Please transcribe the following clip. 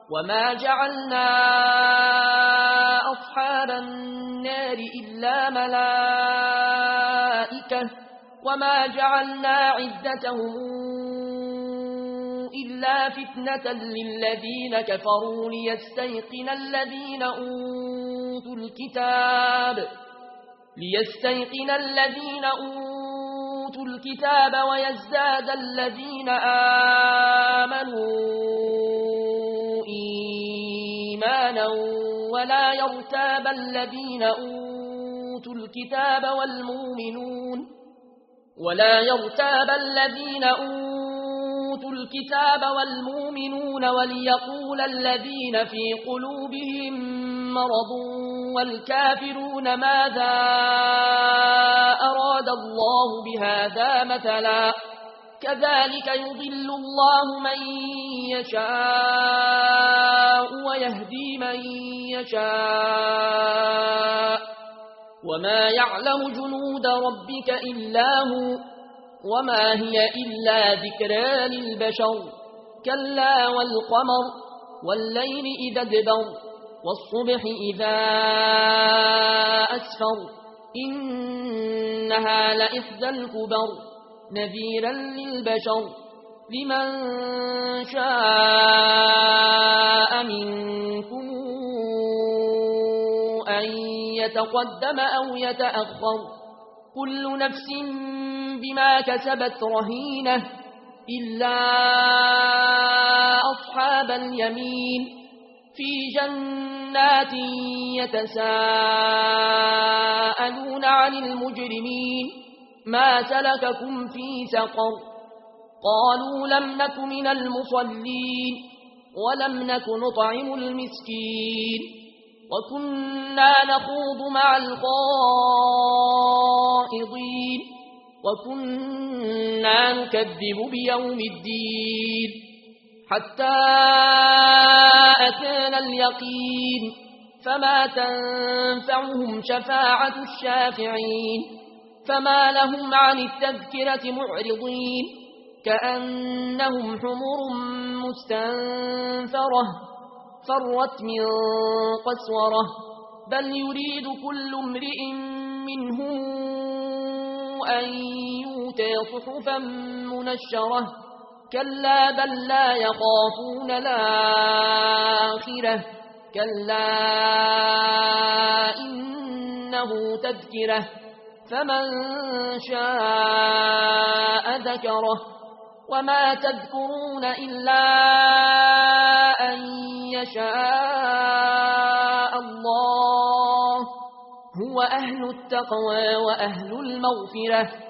وما جعلنا أصحاب النار إلا ملائكة وما جعلنا عدتهم إلا فتنة للذين كفروا ليستيقن الذين أوتوا الكتاب ويزداد الذين آمنوا إيمانا ولا يرتاب الذين أوتوا الكتاب والمؤمنون وليقول الذين في قلوبهم مرض والكافرون ماذا أراد الله بهذا مثلا كذلك يضل الله من يشاء ويهدي من يشاء وما يعلم جنود ربك إلا هو وما هي إلا ذكرى للبشر كلا والقمر والليل إذا ادبر والصبح إذا أسفر إنها لإحدى الكبر نذيرا للبشر لمن شاء منكم أن يتقدم أو يتأخر كل نفس بما كسبت رهينة إلا أصحاب اليمين في جنات يتساءلون عن المجرمين ما سلككم في سقر قالوا لم نك من المصلين ولم نك نطعم المسكين وكنا نخوض مع الخائضين وكنا نكذب بيوم الدين حتى أتانا اليقين فما تنفعهم شفاعة الشافعين فما لهم عن التذكرة معرضين كأنهم حمر مستنفرة فرت من قسورة بل يريد كل امرئ منهم أن يؤتى صحفا منشرة كلا بل لا يخافون الآخرة كلا إنه تذكرة فمن شاء ذكره وما تذكرون إلا أن يشاء الله هو أهل التقوى وأهل المغفرة